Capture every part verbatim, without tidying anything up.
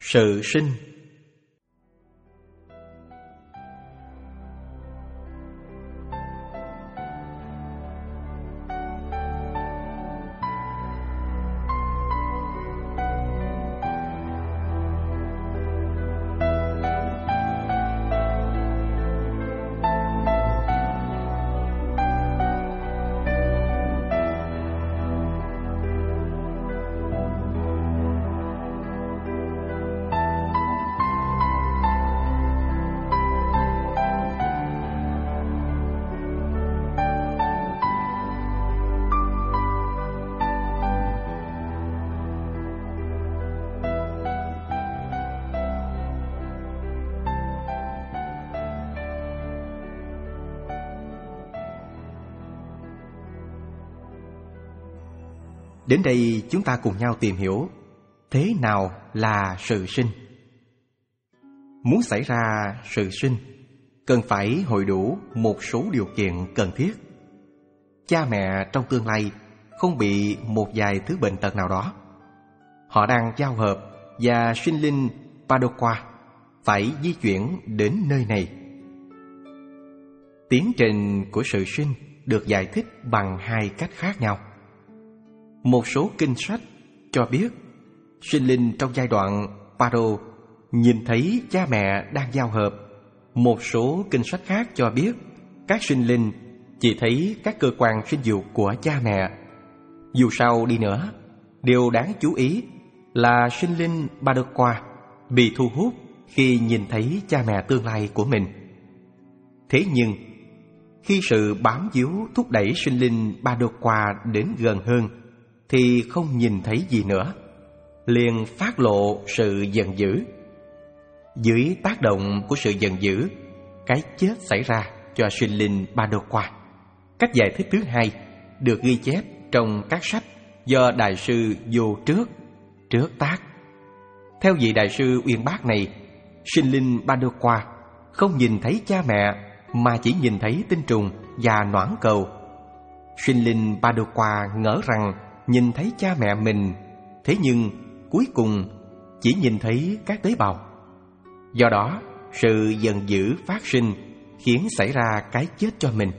Sự sinh. Đến đây chúng ta cùng nhau tìm hiểu thế nào là sự sinh. Muốn xảy ra sự sinh, cần phải hội đủ một số điều kiện cần thiết. Cha mẹ trong tương lai không bị một vài thứ bệnh tật nào đó. Họ đang giao hợp và sinh linh Padoqua phải di chuyển đến nơi này. Tiến trình của sự sinh được giải thích bằng hai cách khác nhau. Một số kinh sách cho biết sinh linh trong giai đoạn Pado nhìn thấy cha mẹ đang giao hợp. Một số kinh sách khác cho biết các sinh linh chỉ thấy các cơ quan sinh dục của cha mẹ. Dù sao đi nữa, điều đáng chú ý là sinh linh Padoqua bị thu hút khi nhìn thấy cha mẹ tương lai của mình. Thế nhưng, khi sự bám víu thúc đẩy sinh linh Padoqua đến gần hơn, thì không nhìn thấy gì nữa, liền phát lộ sự giận dữ. Dưới tác động của sự giận dữ, cái chết xảy ra cho sinh linh Padoqua. Cách giải thích thứ hai được ghi chép trong các sách do Đại sư Vô Trước, Trước tác. Theo vị Đại sư uyên bác này, sinh linh Padoqua không nhìn thấy cha mẹ mà chỉ nhìn thấy tinh trùng và noãn cầu. Sinh linh Padoqua ngỡ rằng nhìn thấy cha mẹ mình, thế nhưng cuối cùng chỉ nhìn thấy các tế bào. Do đó, sự giận dữ phát sinh khiến xảy ra cái chết cho mình.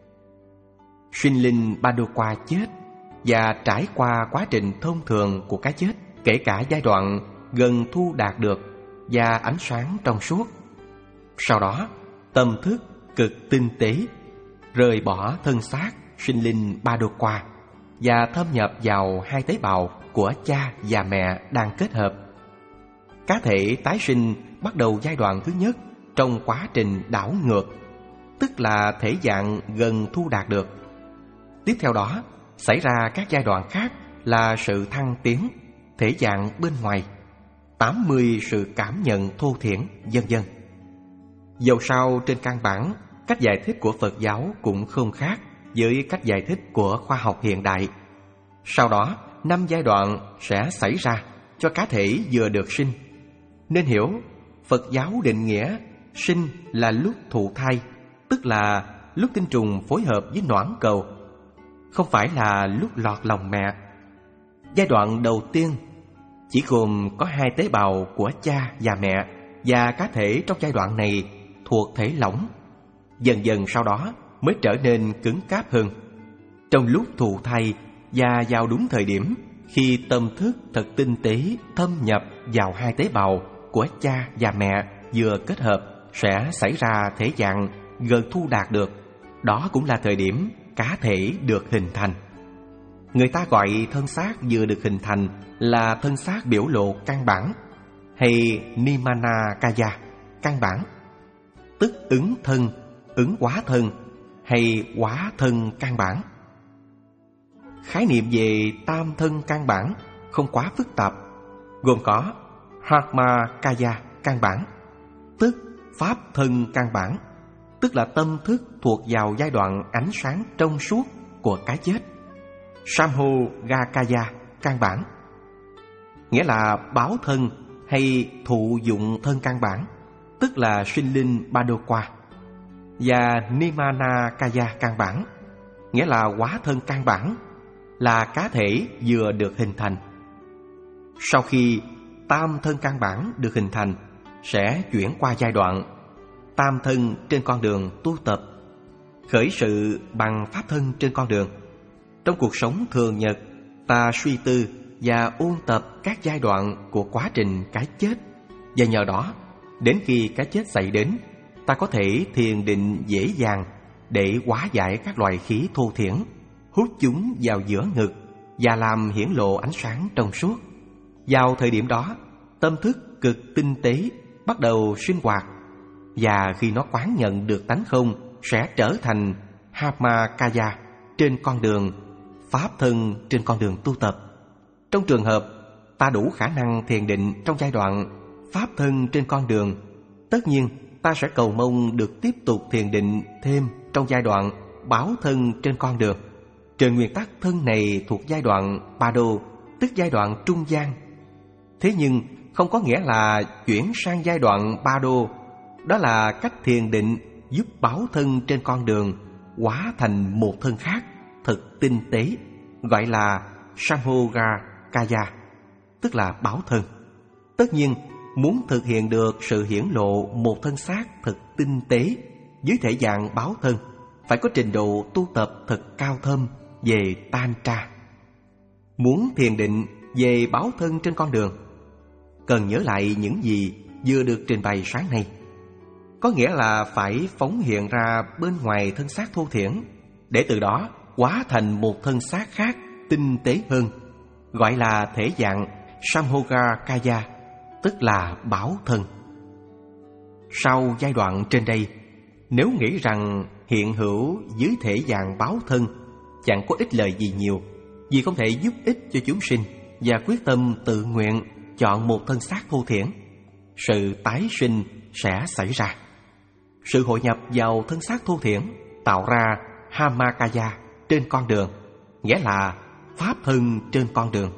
Sinh linh Padoqua chết và trải qua quá trình thông thường của cái chết, kể cả giai đoạn gần thu đạt được và ánh sáng trong suốt. Sau đó, tâm thức cực tinh tế rời bỏ thân xác sinh linh Padoqua và thâm nhập vào hai tế bào của cha và mẹ đang kết hợp. Cá thể tái sinh bắt đầu giai đoạn thứ nhất trong quá trình đảo ngược, tức là thể dạng gần thu đạt được. Tiếp theo đó, xảy ra các giai đoạn khác là sự thăng tiến, thể dạng bên ngoài, tám mươi sự cảm nhận thô thiển, vân vân. Dầu sao trên căn bản, cách giải thích của Phật giáo cũng không khác với cách giải thích của khoa học hiện đại. Sau đó, năm giai đoạn sẽ xảy ra cho cá thể vừa được sinh. Nên hiểu, Phật giáo định nghĩa sinh là lúc thụ thai, tức là lúc tinh trùng phối hợp với noãn cầu, không phải là lúc lọt lòng mẹ. Giai đoạn đầu tiên chỉ gồm có hai tế bào của cha và mẹ, và cá thể trong giai đoạn này thuộc thể lỏng. Dần dần sau đó mới trở nên cứng cáp hơn. Trong lúc thụ thai và vào đúng thời điểm khi tâm thức thật tinh tế thâm nhập vào hai tế bào của cha và mẹ vừa kết hợp, sẽ xảy ra thể dạng gần thu đạt được. Đó cũng là thời điểm cá thể được hình thành. Người ta gọi thân xác vừa được hình thành là thân xác biểu lộ căn bản, hay Nimana Kaya căn bản, tức ứng thân, ứng hóa thân hay hóa thân căn bản. Khái niệm về tam thân căn bản không quá phức tạp, gồm có Hatma Kaya căn bản, tức pháp thân căn bản, tức là tâm thức thuộc vào giai đoạn ánh sáng trong suốt của cái chết. Samhogakaya căn bản, nghĩa là báo thân hay thụ dụng thân căn bản, tức là sinh linh Padoqua. Và Nimanakaya căn bản, nghĩa là hóa thân căn bản, là cá thể vừa được hình thành. Sau khi tam thân căn bản được hình thành, sẽ chuyển qua giai đoạn tam thân trên con đường tu tập. Khởi sự bằng pháp thân trên con đường. Trong cuộc sống thường nhật, ta suy tư và ôn tập các giai đoạn của quá trình cái chết, và nhờ đó, đến khi cái chết xảy đến, ta có thể thiền định dễ dàng để hóa giải các loại khí thô thiển, hút chúng vào giữa ngực và làm hiển lộ ánh sáng trong suốt. Vào thời điểm đó, tâm thức cực tinh tế bắt đầu sinh hoạt, và khi nó quán nhận được tánh không, sẽ trở thành Dhammakaya trên con đường pháp thân trên con đường tu tập. Trong trường hợp ta đủ khả năng thiền định trong giai đoạn pháp thân trên con đường, tất nhiên ta sẽ cầu mong được tiếp tục thiền định thêm trong giai đoạn báo thân trên con đường. Trên nguyên tắc, thân này thuộc giai đoạn Pado, tức giai đoạn trung gian. Thế nhưng không có nghĩa là chuyển sang giai đoạn Pado, đó là cách thiền định giúp báo thân trên con đường hóa thành một thân khác thật tinh tế, gọi là Samhoga-kaya, tức là báo thân. Tất nhiên, muốn thực hiện được sự hiển lộ một thân xác thật tinh tế dưới thể dạng báo thân, phải có trình độ tu tập thật cao thâm về Tantra. Muốn thiền định về báo thân trên con đường, cần nhớ lại những gì vừa được trình bày sáng nay. Có nghĩa là phải phóng hiện ra bên ngoài thân xác thô thiển, để từ đó hóa thành một thân xác khác tinh tế hơn, gọi là thể dạng Samhoga-kaya, tức là báo thân. Sau giai đoạn trên đây, nếu nghĩ rằng hiện hữu dưới thể dạng báo thân chẳng có ích lợi gì nhiều, vì không thể giúp ích cho chúng sinh, và quyết tâm tự nguyện chọn một thân xác thô thiển, sự tái sinh sẽ xảy ra. Sự hội nhập vào thân xác thô thiển tạo ra Dhammakaya trên con đường, nghĩa là pháp thân trên con đường.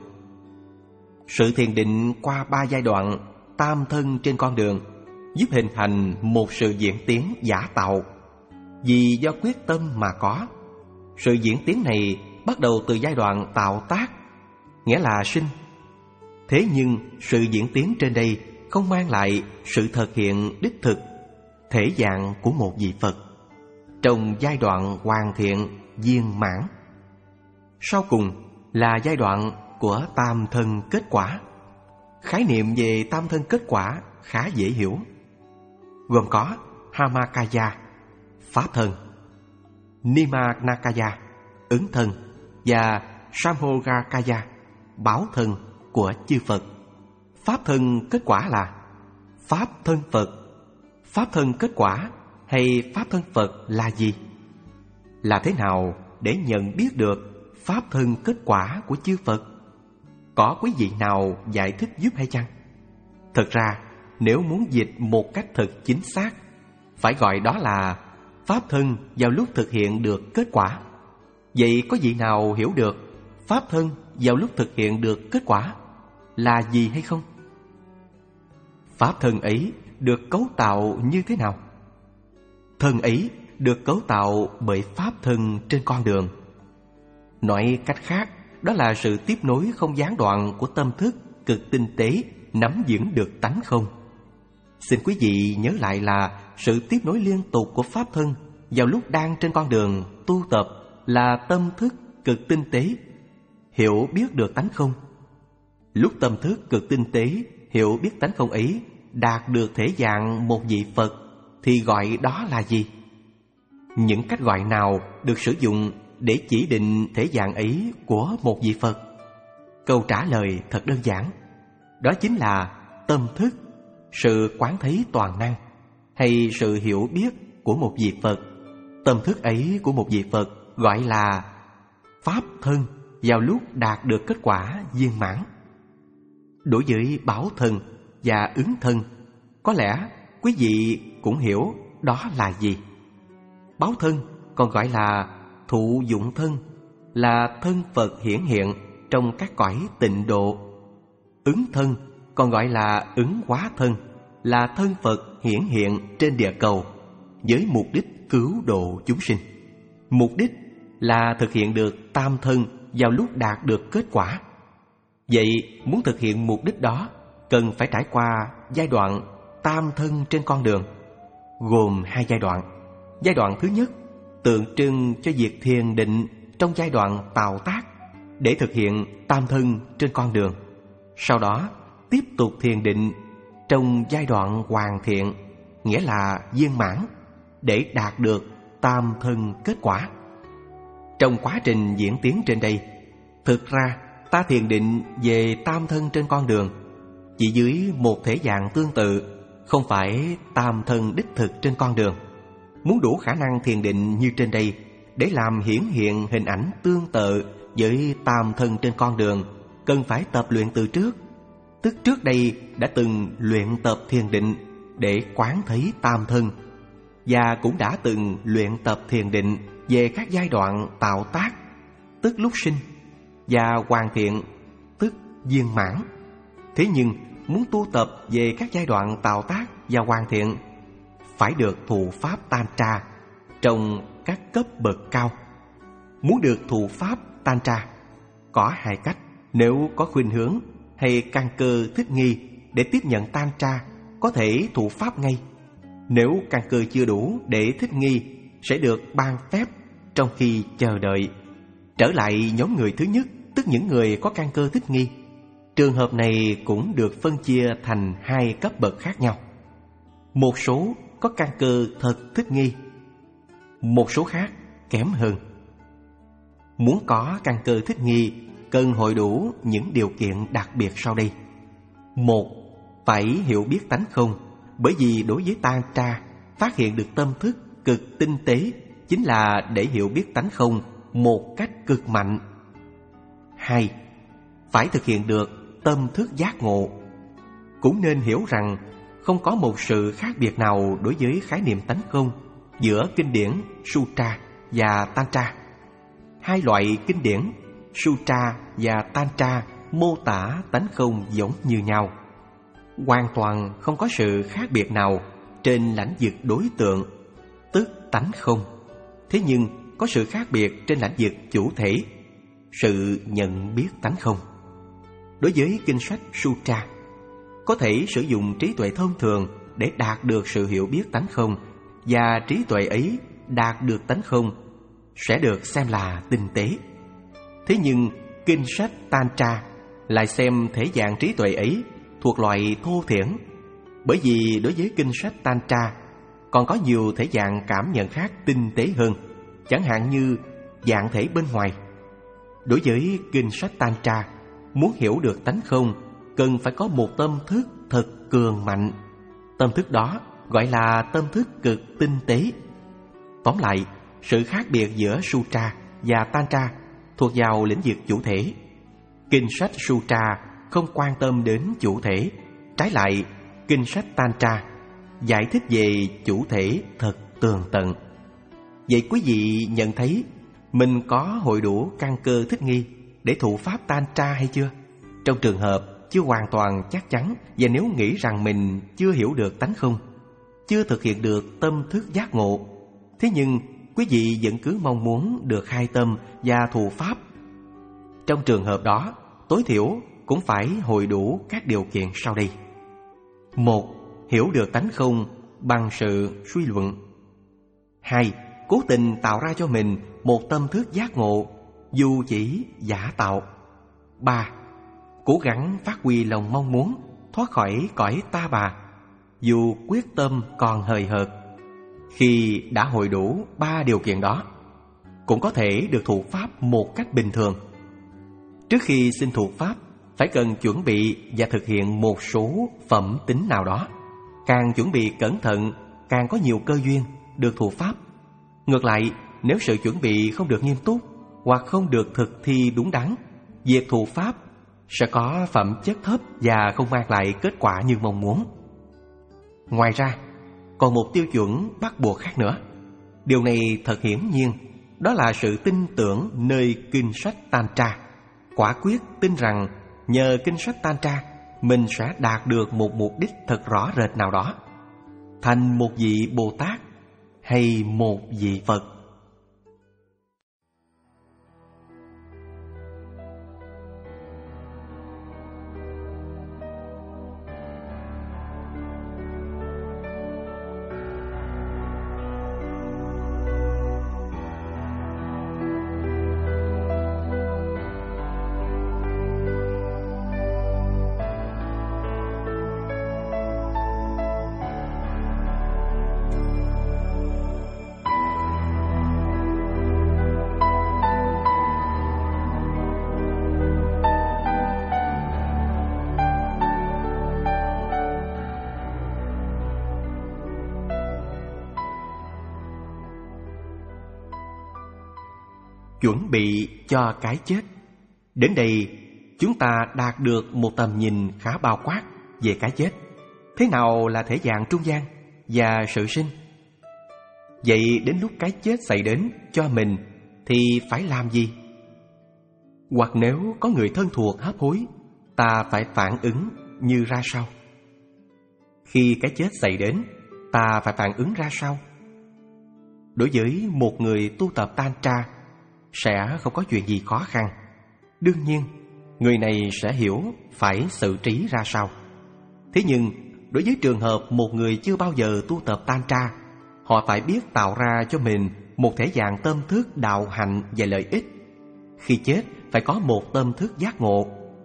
Sự thiền định qua ba giai đoạn tam thân trên con đường giúp hình thành một sự diễn tiến giả tạo, vì do quyết tâm mà có. Sự diễn tiến này bắt đầu từ giai đoạn tạo tác, nghĩa là sinh. Thế nhưng sự diễn tiến trên đây không mang lại sự thực hiện đích thực, thể dạng của một vị Phật trong giai đoạn hoàn thiện viên mãn. Sau cùng là giai đoạn của tam thân kết quả. Khái niệm về tam thân kết quả khá dễ hiểu, gồm có Dhammakaya, pháp thân, Nirmanakaya, ứng thân, và Samhoga-kaya, báo thân của chư Phật. Pháp thân kết quả là pháp thân Phật. Pháp thân kết quả hay pháp thân Phật là gì? Là thế nào để nhận biết được pháp thân kết quả của chư Phật? Có quý vị nào giải thích giúp hay chăng? Thực ra, nếu muốn dịch một cách thật chính xác, phải gọi đó là pháp thân vào lúc thực hiện được kết quả. Vậy có vị nào hiểu được pháp thân vào lúc thực hiện được kết quả là gì hay không? Pháp thân ấy được cấu tạo như thế nào? Thân ấy được cấu tạo bởi pháp thân trên con đường. Nói cách khác, đó là sự tiếp nối không gián đoạn của tâm thức cực tinh tế nắm vững được tánh không. Xin quý vị nhớ lại là sự tiếp nối liên tục của pháp thân vào lúc đang trên con đường tu tập là tâm thức cực tinh tế hiểu biết được tánh không. Lúc tâm thức cực tinh tế hiểu biết tánh không ấy đạt được thể dạng một vị Phật thì gọi đó là gì? Những cách gọi nào được sử dụng để chỉ định thể dạng ấy của một vị Phật? Câu trả lời thật đơn giản. Đó chính là tâm thức, sự quán thấy toàn năng, hay sự hiểu biết của một vị Phật. Tâm thức ấy của một vị Phật gọi là pháp thân vào lúc đạt được kết quả viên mãn. Đối với báo thân và ứng thân, có lẽ quý vị cũng hiểu đó là gì. Báo thân còn gọi là thụ dụng thân, là thân Phật hiển hiện trong các cõi tịnh độ. Ứng thân còn gọi là ứng hóa thân, là thân Phật hiển hiện trên địa cầu với mục đích cứu độ chúng sinh. Mục đích là thực hiện được tam thân vào lúc đạt được kết quả. Vậy muốn thực hiện mục đích đó, cần phải trải qua giai đoạn tam thân trên con đường, gồm hai giai đoạn. Giai đoạn thứ nhất tượng trưng cho việc thiền định trong giai đoạn tạo tác để thực hiện tam thân trên con đường. Sau đó tiếp tục thiền định trong giai đoạn hoàn thiện, nghĩa là viên mãn, để đạt được tam thân kết quả. Trong quá trình diễn tiến trên đây, thực ra ta thiền định về tam thân trên con đường chỉ dưới một thể dạng tương tự, không phải tam thân đích thực trên con đường. Muốn đủ khả năng thiền định như trên đây để làm hiển hiện hình ảnh tương tự với tam thân trên con đường, cần phải tập luyện từ trước. Tức trước đây đã từng luyện tập thiền định để quán thấy tam thân, và cũng đã từng luyện tập thiền định về các giai đoạn tạo tác, tức lúc sinh, và hoàn thiện, tức viên mãn. Thế nhưng muốn tu tập về các giai đoạn tạo tác và hoàn thiện, phải được thụ pháp Tantra trong các cấp bậc cao. Muốn được thụ pháp Tantra có hai cách. Nếu có khuynh hướng hay căn cơ thích nghi để tiếp nhận Tantra, có thể thụ pháp ngay. Nếu căn cơ chưa đủ để thích nghi, sẽ được ban phép trong khi chờ đợi. Trở lại nhóm người thứ nhất, tức những người có căn cơ thích nghi. Trường hợp này cũng được phân chia thành hai cấp bậc khác nhau. Một số có căn cơ thật thích nghi, một số khác kém hơn. Muốn có căn cơ thích nghi, cần hội đủ những điều kiện đặc biệt sau đây. Một, phải hiểu biết tánh không, bởi vì đối với Tantra, phát hiện được tâm thức cực tinh tế chính là để hiểu biết tánh không một cách cực mạnh. Hai, phải thực hiện được tâm thức giác ngộ. Cũng nên hiểu rằng không có một sự khác biệt nào đối với khái niệm tánh không giữa kinh điển Sutra và Tantra. Hai loại kinh điển Sutra và Tantra mô tả tánh không giống như nhau, hoàn toàn không có sự khác biệt nào trên lãnh vực đối tượng, tức tánh không. Thế nhưng có sự khác biệt trên lãnh vực chủ thể, sự nhận biết tánh không. Đối với kinh sách Sutra, có thể sử dụng trí tuệ thông thường để đạt được sự hiểu biết tánh không, và trí tuệ ấy đạt được tánh không sẽ được xem là tinh tế. Thế nhưng kinh sách Tantra lại xem thể dạng trí tuệ ấy thuộc loại thô thiển, bởi vì đối với kinh sách Tantra còn có nhiều thể dạng cảm nhận khác tinh tế hơn, chẳng hạn như dạng thể bên ngoài. Đối với kinh sách Tantra, muốn hiểu được tánh không, cần phải có một tâm thức thật cường mạnh. Tâm thức đó gọi là tâm thức cực tinh tế. Tóm lại, sự khác biệt giữa Sutra và Tantra thuộc vào lĩnh vực chủ thể. Kinh sách Sutra không quan tâm đến chủ thể, trái lại, kinh sách Tantra giải thích về chủ thể thật tường tận. Vậy quý vị nhận thấy mình có hội đủ căn cơ thích nghi để thụ pháp Tantra hay chưa? Trong trường hợp chưa hoàn toàn chắc chắn, và nếu nghĩ rằng mình chưa hiểu được tánh không, chưa thực hiện được tâm thức giác ngộ, thế nhưng quý vị vẫn cứ mong muốn được khai tâm và thụ pháp, trong trường hợp đó, tối thiểu cũng phải hội đủ các điều kiện sau đây. Một, hiểu được tánh không bằng sự suy luận. Hai, cố tình tạo ra cho mình một tâm thức giác ngộ, dù chỉ giả tạo. Ba, cố gắng phát huy lòng mong muốn thoát khỏi cõi ta bà, dù quyết tâm còn hời hợt. Khi đã hội đủ ba điều kiện đó, cũng có thể được thụ pháp một cách bình thường. Trước khi xin thụ pháp, phải cần chuẩn bị và thực hiện một số phẩm tính nào đó. Càng chuẩn bị cẩn thận, càng có nhiều cơ duyên được thụ pháp. Ngược lại, nếu sự chuẩn bị không được nghiêm túc hoặc không được thực thi đúng đắn, việc thụ pháp sẽ có phẩm chất thấp và không mang lại kết quả như mong muốn. Ngoài ra, còn một tiêu chuẩn bắt buộc khác nữa. Điều này thật hiển nhiên, đó là sự tin tưởng nơi kinh sách Tantra. Quả quyết tin rằng nhờ kinh sách Tantra, mình sẽ đạt được một mục đích thật rõ rệt nào đó, thành một vị Bồ Tát hay một vị Phật. chuẩn bị cho cái chết. Đến đây, chúng ta đạt được một tầm nhìn khá bao quát về cái chết. Thế nào là thể dạng trung gian và sự sinh? Vậy đến lúc cái chết xảy đến cho mình thì phải làm gì? Hoặc nếu có người thân thuộc hấp hối, ta phải phản ứng như ra sao? Khi cái chết xảy đến, ta phải phản ứng ra sao? Đối với một người tu tập Tantra, sẽ không có chuyện gì khó khăn. Đương nhiên, người này sẽ hiểu phải xử trí ra sao. Thế nhưng, đối với trường hợp một người chưa bao giờ tu tập Tantra, họ phải biết tạo ra cho mình một thể dạng tâm thức đạo hạnh và lợi ích. Khi chết, phải có một tâm thức giác ngộ.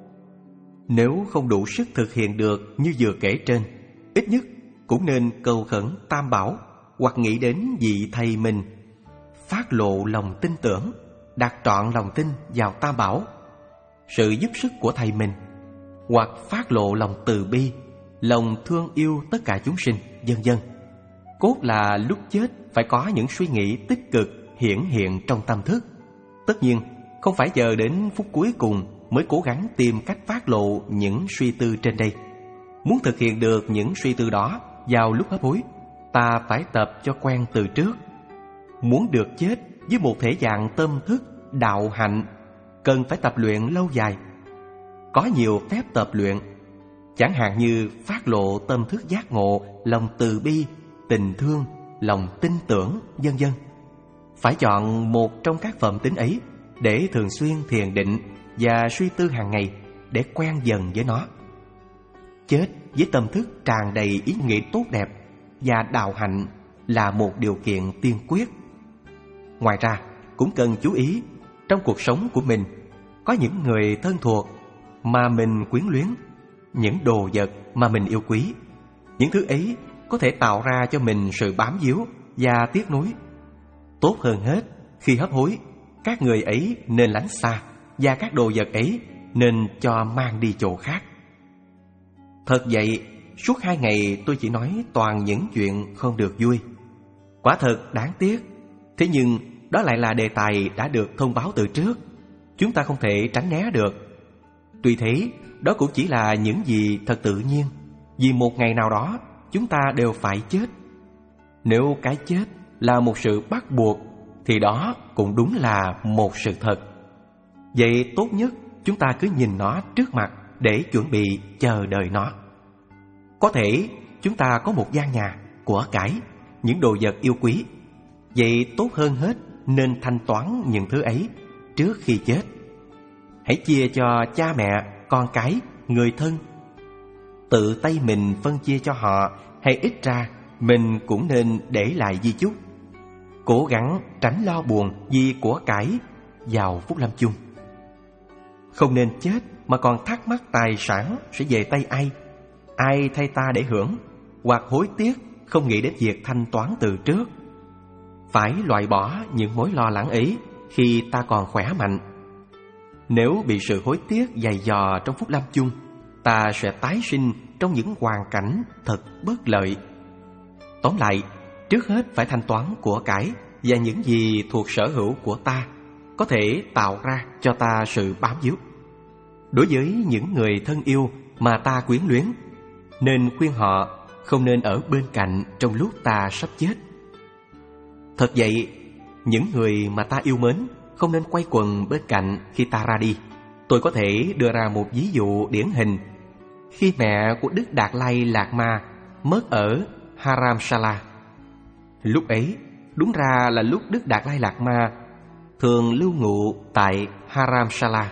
Nếu không đủ sức thực hiện được như vừa kể trên, ít nhất cũng nên cầu khẩn Tam Bảo hoặc nghĩ đến vị thầy mình, phát lộ lòng tin tưởng, đặt trọn lòng tin vào Tam Bảo, sự giúp sức của thầy mình, hoặc phát lộ lòng từ bi, lòng thương yêu tất cả chúng sinh, vân vân. Cốt là lúc chết phải có những suy nghĩ tích cực hiển hiện trong tâm thức. Tất nhiên, không phải chờ đến phút cuối cùng mới cố gắng tìm cách phát lộ những suy tư trên đây. Muốn thực hiện được những suy tư đó vào lúc hấp hối, ta phải tập cho quen từ trước. Muốn được chết với một thể dạng tâm thức đạo hạnh, cần phải tập luyện lâu dài. Có nhiều phép tập luyện, chẳng hạn như phát lộ tâm thức giác ngộ, lòng từ bi, tình thương, lòng tin tưởng, vân vân. Phải chọn một trong các phẩm tính ấy để thường xuyên thiền định và suy tư hàng ngày để quen dần với nó. Chết với tâm thức tràn đầy ý nghĩa tốt đẹp và đạo hạnh là một điều kiện tiên quyết. Ngoài ra, cũng cần chú ý, trong cuộc sống của mình có những người thân thuộc mà mình quyến luyến, những đồ vật mà mình yêu quý. Những thứ ấy có thể tạo ra cho mình sự bám víu và tiếc nuối. Tốt hơn hết, khi hấp hối, các người ấy nên lánh xa, và các đồ vật ấy nên cho mang đi chỗ khác. Thật vậy, suốt hai ngày tôi chỉ nói toàn những chuyện không được vui. Quả thật đáng tiếc. Thế nhưng đó lại là đề tài đã được thông báo từ trước, chúng ta không thể tránh né được. Tuy thế, đó cũng chỉ là những gì thật tự nhiên, vì một ngày nào đó chúng ta đều phải chết. Nếu cái chết là một sự bắt buộc, thì đó cũng đúng là một sự thật. Vậy tốt nhất chúng ta cứ nhìn nó trước mặt để chuẩn bị chờ đợi nó. Có thể chúng ta có một gian nhà, của cải, những đồ vật yêu quý. Vậy tốt hơn hết nên thanh toán những thứ ấy trước khi chết. Hãy chia cho cha mẹ, con cái, người thân. Tự tay mình phân chia cho họ, hay ít ra mình cũng nên để lại di chúc. Cố gắng tránh lo buồn vì của cải vào phút lâm chung. Không nên chết mà còn thắc mắc tài sản sẽ về tay ai, ai thay ta để hưởng, hoặc hối tiếc không nghĩ đến việc thanh toán từ trước. Phải loại bỏ những mối lo lắng ấy khi ta còn khỏe mạnh. Nếu bị sự hối tiếc dày dò trong phút lâm chung, ta sẽ tái sinh trong những hoàn cảnh thật bất lợi. Tóm lại, trước hết phải thanh toán của cải và những gì thuộc sở hữu của ta có thể tạo ra cho ta sự bám víu. Đối với những người thân yêu mà ta quyến luyến, nên khuyên họ không nên ở bên cạnh trong lúc ta sắp chết. Thật vậy, những người mà ta yêu mến không nên quay quần bên cạnh khi ta ra đi. Tôi có thể đưa ra một ví dụ điển hình. Khi mẹ của Đức Đạt Lai Lạt Ma mất ở Haramsala, lúc ấy đúng ra là lúc Đức Đạt Lai Lạt Ma thường lưu ngụ tại Haramsala.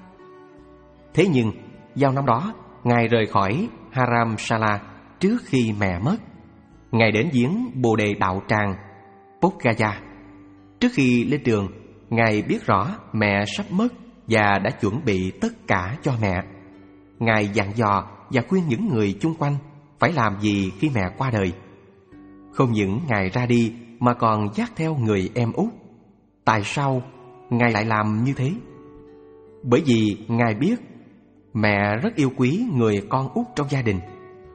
Thế nhưng vào năm đó, Ngài rời khỏi Haramsala trước khi mẹ mất. Ngài đến viếng Bồ Đề Đạo Tràng Bodh Gaya. Trước khi lên đường, Ngài biết rõ mẹ sắp mất và đã chuẩn bị tất cả cho mẹ. Ngài dặn dò và khuyên những người chung quanh phải làm gì khi mẹ qua đời. Không những Ngài ra đi mà còn dắt theo người em út. Tại sao Ngài lại làm như thế? Bởi vì Ngài biết mẹ rất yêu quý người con út trong gia đình.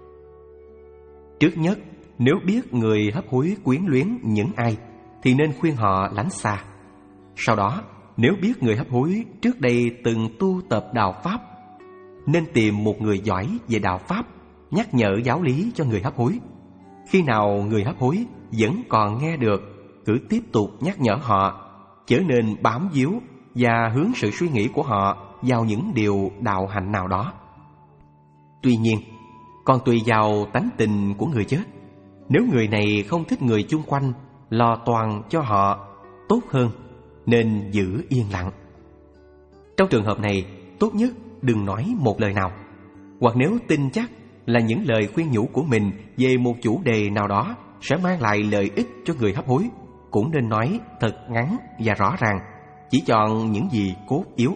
Trước nhất, nếu biết người hấp hối quyến luyến những ai thì nên khuyên họ lánh xa. Sau đó, Nếu biết người hấp hối trước đây từng tu tập đạo Pháp, nên tìm một người giỏi về đạo Pháp nhắc nhở giáo lý cho người hấp hối. Khi nào người hấp hối vẫn còn nghe được, cứ tiếp tục nhắc nhở họ, chớ nên bám víu và hướng sự suy nghĩ của họ vào những điều đạo hạnh nào đó. Tuy nhiên, còn tùy vào tánh tình của người chết. Nếu người này không thích người chung quanh lo toan cho họ, tốt hơn nên giữ yên lặng. Trong trường hợp này, tốt nhất đừng nói một lời nào. Hoặc nếu tin chắc là những lời khuyên nhủ của mình về một chủ đề nào đó sẽ mang lại lợi ích cho người hấp hối, cũng nên nói thật ngắn và rõ ràng, chỉ chọn những gì cốt yếu.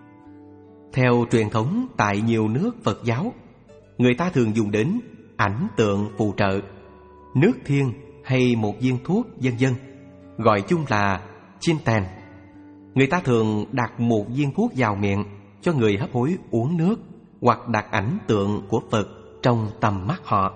Theo truyền thống tại nhiều nước Phật giáo, người ta thường dùng đến ảnh tượng phù trợ, nước thiên hay một viên thuốc vân vân, gọi chung là Chinten. Người ta thường đặt một viên thuốc vào miệng cho người hấp hối uống nước, hoặc đặt ảnh tượng của Phật trong tầm mắt họ.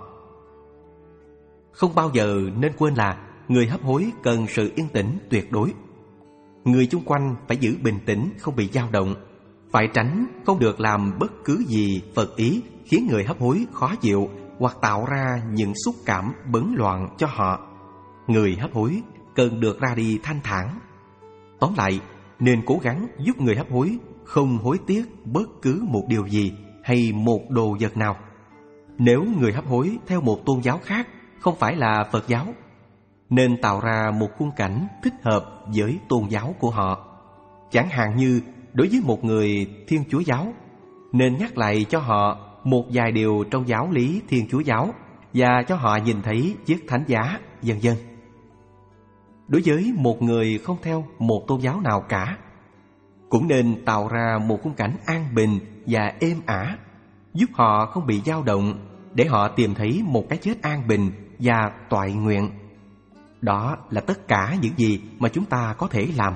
Không bao giờ nên quên là người hấp hối cần sự yên tĩnh tuyệt đối. Người chung quanh phải giữ bình tĩnh, không bị dao động, phải tránh không được làm bất cứ gì phật ý khiến người hấp hối khó chịu hoặc tạo ra những xúc cảm bấn loạn cho họ. Người hấp hối cần được ra đi thanh thản. Tóm lại, nên cố gắng giúp người hấp hối không hối tiếc bất cứ một điều gì hay một đồ vật nào. Nếu người hấp hối theo một tôn giáo khác, không phải là Phật giáo, nên tạo ra một khung cảnh thích hợp với tôn giáo của họ. Chẳng hạn như đối với một người Thiên Chúa giáo, nên nhắc lại cho họ một vài điều trong giáo lý Thiên Chúa giáo và cho họ nhìn thấy chiếc thánh giá, vân vân. Đối với một người không theo một tôn giáo nào cả, cũng nên tạo ra một khung cảnh an bình và êm ả, giúp họ không bị dao động, để họ tìm thấy một cái chết an bình và toại nguyện. Đó là tất cả những gì mà chúng ta có thể làm.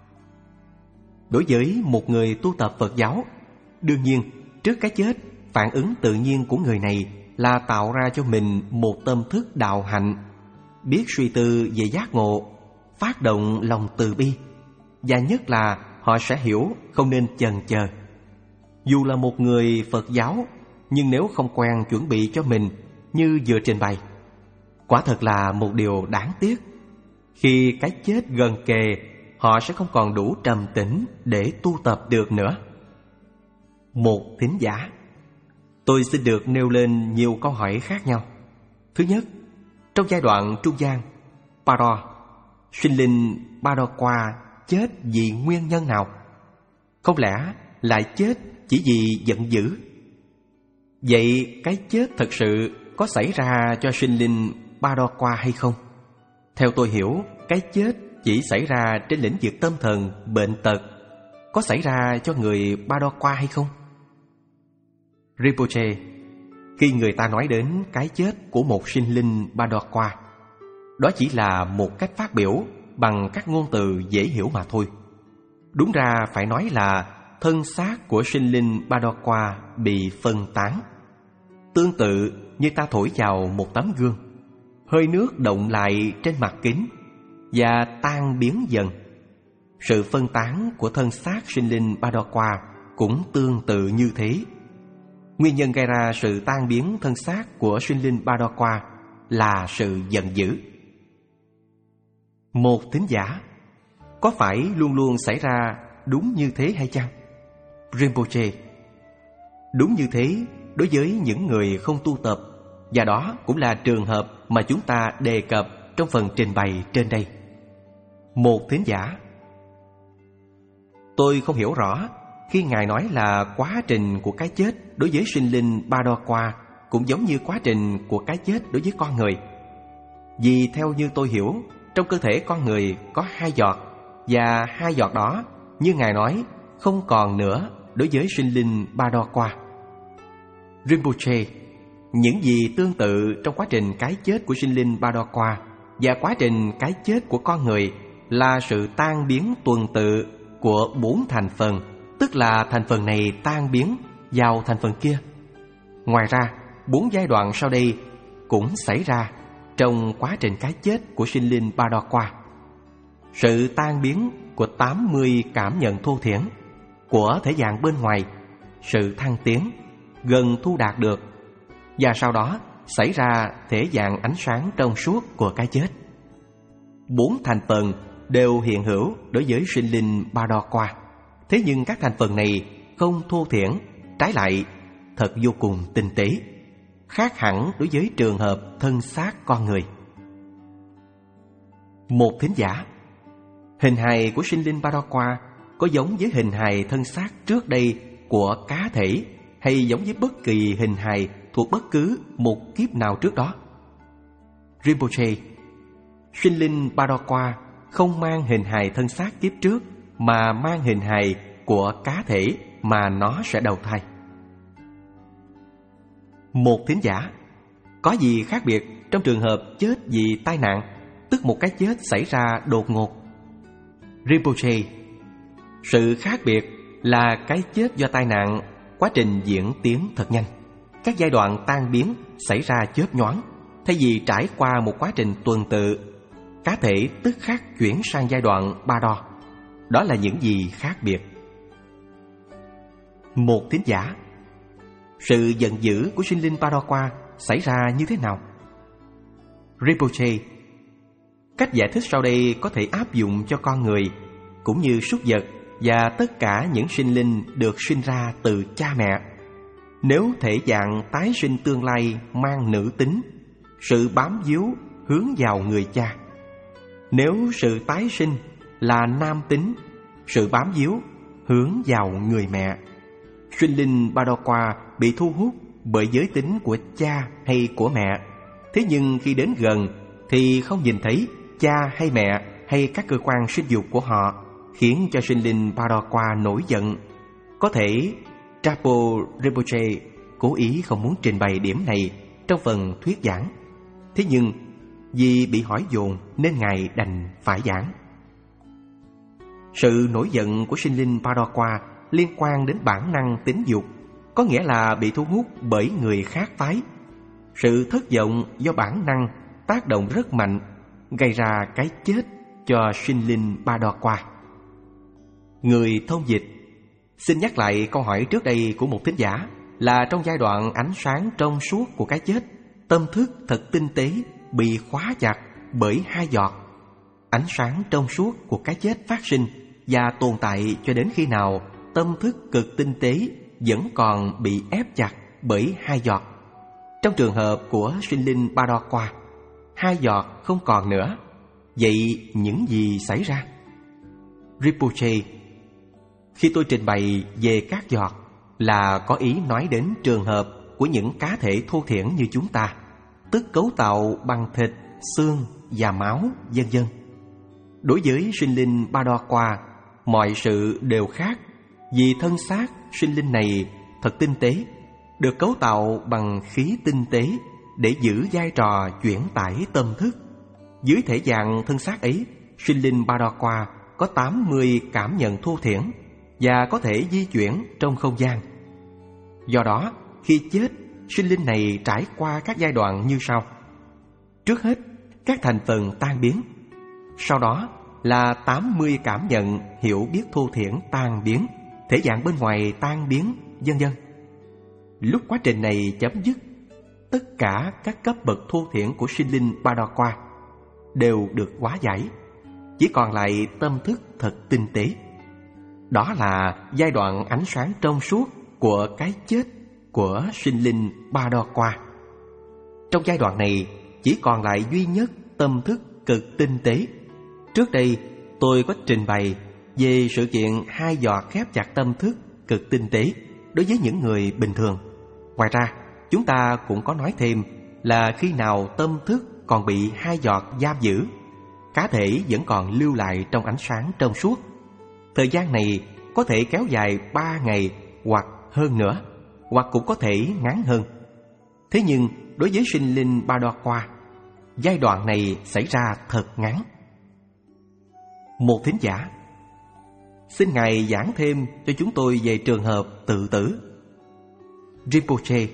Đối với một người tu tập Phật giáo, đương nhiên trước cái chết, phản ứng tự nhiên của người này là tạo ra cho mình một tâm thức đạo hạnh, biết suy tư về giác ngộ, phát động lòng từ bi, và nhất là họ sẽ hiểu không nên chần chờ. Dù là một người Phật giáo, nhưng nếu không quen chuẩn bị cho mình như vừa trình bày, quả thật là một điều đáng tiếc. Khi cái chết gần kề, họ sẽ không còn đủ trầm tĩnh để tu tập được nữa. Một thính giả, tôi xin được nêu lên nhiều câu hỏi khác nhau. Thứ nhất, trong giai đoạn trung gian, Paro, sinh linh Badakwar chết vì nguyên nhân nào? Không lẽ lại chết chỉ vì giận dữ? Vậy cái chết thật sự có xảy ra cho sinh linh Badakwar hay không? Theo tôi hiểu, cái chết chỉ xảy ra trên lĩnh vực tâm thần, bệnh tật. Có xảy ra cho người Badakwar hay không? Rinpoche, khi người ta nói đến cái chết của một sinh linh Badakwar, đó chỉ là một cách phát biểu bằng các ngôn từ dễ hiểu mà thôi. Đúng ra phải nói là thân xác của sinh linh Badakwar bị phân tán. Tương tự như ta thổi vào một tấm gương, hơi nước động lại trên mặt kính và tan biến dần. Sự phân tán của thân xác sinh linh Badakwar cũng tương tự như thế. Nguyên nhân gây ra sự tan biến thân xác của sinh linh Badakwar là sự giận dữ. Một thính giả, có phải luôn luôn xảy ra đúng như thế hay chăng? Rinpoche, đúng như thế đối với những người không tu tập, và đó cũng là trường hợp mà chúng ta đề cập trong phần trình bày trên đây. Một thính giả, tôi không hiểu rõ khi Ngài nói là quá trình của cái chết đối với sinh linh Badakwar cũng giống như quá trình của cái chết đối với con người. Vì theo như tôi hiểu, trong cơ thể con người có hai giọt, và hai giọt đó, như Ngài nói, không còn nữa đối với sinh linh Badakwar. Rinpoche, những gì tương tự trong quá trình cái chết của sinh linh Badakwar và quá trình cái chết của con người là sự tan biến tuần tự của bốn thành phần, tức là thành phần này tan biến vào thành phần kia. Ngoài ra, bốn giai đoạn sau đây cũng xảy ra trong quá trình cái chết của sinh linh Badakwar. Sự tan biến của tám mươi cảm nhận thô thiển của thể dạng bên ngoài, sự thăng tiến, gần thu đạt được, và sau đó xảy ra thể dạng ánh sáng trong suốt của cái chết. Bốn thành phần đều hiện hữu đối với sinh linh Ba Do Qua. Thế nhưng các thành phần này không thô thiển, trái lại thật vô cùng tinh tế, khác hẳn đối với trường hợp thân xác con người. Một thính giả: hình hài của sinh linh Ba Do Qua có giống với hình hài thân xác trước đây của cá thể, hay giống với bất kỳ hình hài thuộc bất cứ một kiếp nào trước đó? Rinpoche: sinh linh Ba Do Qua không mang hình hài thân xác kiếp trước, mà mang hình hài của cá thể mà nó sẽ đầu thai. Một thính giả: có gì khác biệt trong trường hợp chết vì tai nạn, tức một cái chết xảy ra đột ngột? Rinpoche: sự khác biệt là cái chết do tai nạn, quá trình diễn tiến thật nhanh. Các giai đoạn tan biến xảy ra chớp nhoáng, thay vì trải qua một quá trình tuần tự, cá thể tức khắc chuyển sang giai đoạn Ba Do. Đó là những gì khác biệt. Một thính giả: sự giận dữ của sinh linh Ba Do Qua xảy ra như thế nào? Rinpoche: cách giải thích sau đây có thể áp dụng cho con người, cũng như súc vật và tất cả những sinh linh được sinh ra từ cha mẹ. Nếu thể dạng tái sinh tương lai mang nữ tính, sự bám víu hướng vào người cha. Nếu sự tái sinh là nam tính, sự bám víu hướng vào người mẹ. Sinh linh Ba Do Qua bị thu hút bởi giới tính của cha hay của mẹ. Thế nhưng khi đến gần thì không nhìn thấy cha hay mẹ hay các cơ quan sinh dục của họ, khiến cho sinh linh Ba Do Qua nổi giận. Có thể Trapo Rinpoche cố ý không muốn trình bày điểm này trong phần thuyết giảng. Thế nhưng vì bị hỏi dồn nên Ngài đành phải giảng. Sự nổi giận của sinh linh Ba Do Qua liên quan đến bản năng tính dục, có nghĩa là bị thu hút bởi người khác phái. Sự thất vọng do bản năng tác động rất mạnh, gây ra cái chết cho sinh linh Ba Do Qua. Người thông dịch: xin nhắc lại câu hỏi trước đây của một thính giả là trong giai đoạn ánh sáng trong suốt của cái chết, tâm thức thật tinh tế bị khóa chặt bởi hai giọt. Ánh sáng trong suốt của cái chết phát sinh và tồn tại cho đến khi nào tâm thức cực tinh tế vẫn còn bị ép chặt bởi hai giọt. Trong trường hợp của sinh linh Ba Do Qua, hai giọt không còn nữa. Vậy những gì xảy ra? Rinpoche: khi tôi trình bày về các giọt là có ý nói đến trường hợp của những cá thể thô thiển như chúng ta, tức cấu tạo bằng thịt, xương và máu, vân vân. Đối với sinh linh Ba Do Qua, mọi sự đều khác, vì thân xác sinh linh này thật tinh tế, được cấu tạo bằng khí tinh tế để giữ vai trò chuyển tải tâm thức. Dưới thể dạng thân xác ấy, sinh linh Ba Do Qua có tám mươi cảm nhận thô thiển và có thể di chuyển trong không gian. Do đó, khi chết, sinh linh này trải qua các giai đoạn như sau. Trước hết, các thành phần tan biến. Sau đó là tám mươi cảm nhận hiểu biết thô thiển tan biến, thể dạng bên ngoài tan biến, vân vân. Lúc quá trình này chấm dứt, tất cả các cấp bậc thô thiển của sinh linh Ba Do Qua đều được hóa giải, chỉ còn lại tâm thức thật tinh tế. Đó là giai đoạn ánh sáng trong suốt của cái chết của sinh linh Ba Do Qua. Trong giai đoạn này chỉ còn lại duy nhất tâm thức cực tinh tế. Trước đây tôi có trình bày về sự kiện hai giọt khép chặt tâm thức cực tinh tế đối với những người bình thường. Ngoài ra, chúng ta cũng có nói thêm là khi nào tâm thức còn bị hai giọt giam giữ, cá thể vẫn còn lưu lại trong ánh sáng trong suốt. Thời gian này có thể kéo dài ba ngày hoặc hơn nữa, hoặc cũng có thể ngắn hơn. Thế nhưng đối với sinh linh Ba Do Qua, giai đoạn này xảy ra thật ngắn. Một thính giả: xin Ngài giảng thêm cho chúng tôi về trường hợp tự tử. Rinpoche: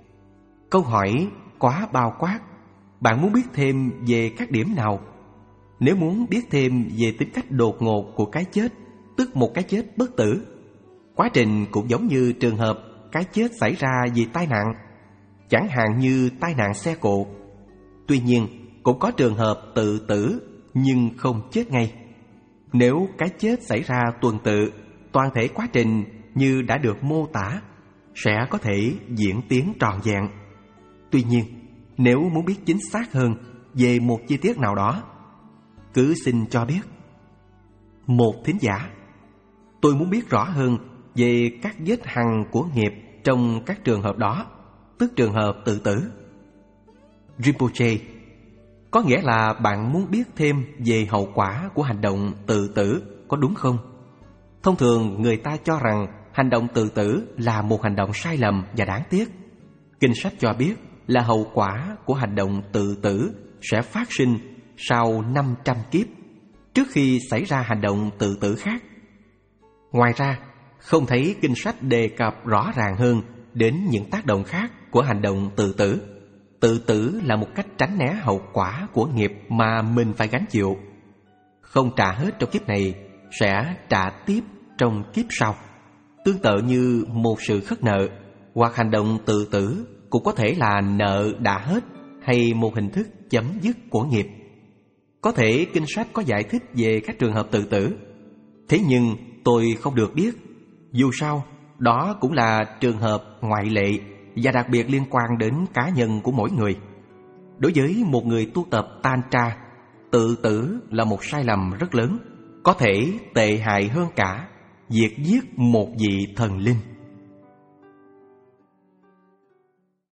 câu hỏi quá bao quát. Bạn muốn biết thêm về các điểm nào? Nếu muốn biết thêm về tính cách đột ngột của cái chết, tức một cái chết bất tử, quá trình cũng giống như trường hợp cái chết xảy ra vì tai nạn, chẳng hạn như tai nạn xe cộ. Tuy nhiên, cũng có trường hợp tự tử nhưng không chết ngay. Nếu cái chết xảy ra tuần tự, toàn thể quá trình như đã được mô tả sẽ có thể diễn tiến trọn vẹn. Tuy nhiên, nếu muốn biết chính xác hơn về một chi tiết nào đó, cứ xin cho biết. Một thính giả: tôi muốn biết rõ hơn về các vết hằn của nghiệp trong các trường hợp đó, tức trường hợp tự tử. Rinpoche: có nghĩa là bạn muốn biết thêm về hậu quả của hành động tự tử, có đúng không? Thông thường người ta cho rằng hành động tự tử là một hành động sai lầm và đáng tiếc. Kinh sách cho biết là hậu quả của hành động tự tử sẽ phát sinh sau năm trăm kiếp, trước khi xảy ra hành động tự tử khác. Ngoài ra, không thấy kinh sách đề cập rõ ràng hơn đến những tác động khác của hành động tự tử. Tự tử là một cách tránh né hậu quả của nghiệp mà mình phải gánh chịu. Không trả hết trong kiếp này, sẽ trả tiếp trong kiếp sau. Tương tự như một sự khất nợ, hoặc hành động tự tử cũng có thể là nợ đã hết hay một hình thức chấm dứt của nghiệp. Có thể kinh sách có giải thích về các trường hợp tự tử, thế nhưng tôi không được biết. Dù sao, đó cũng là trường hợp ngoại lệ và đặc biệt liên quan đến cá nhân của mỗi người. Đối với một người tu tập Tantra, tự tử là một sai lầm rất lớn, có thể tệ hại hơn cả việc giết một vị thần linh.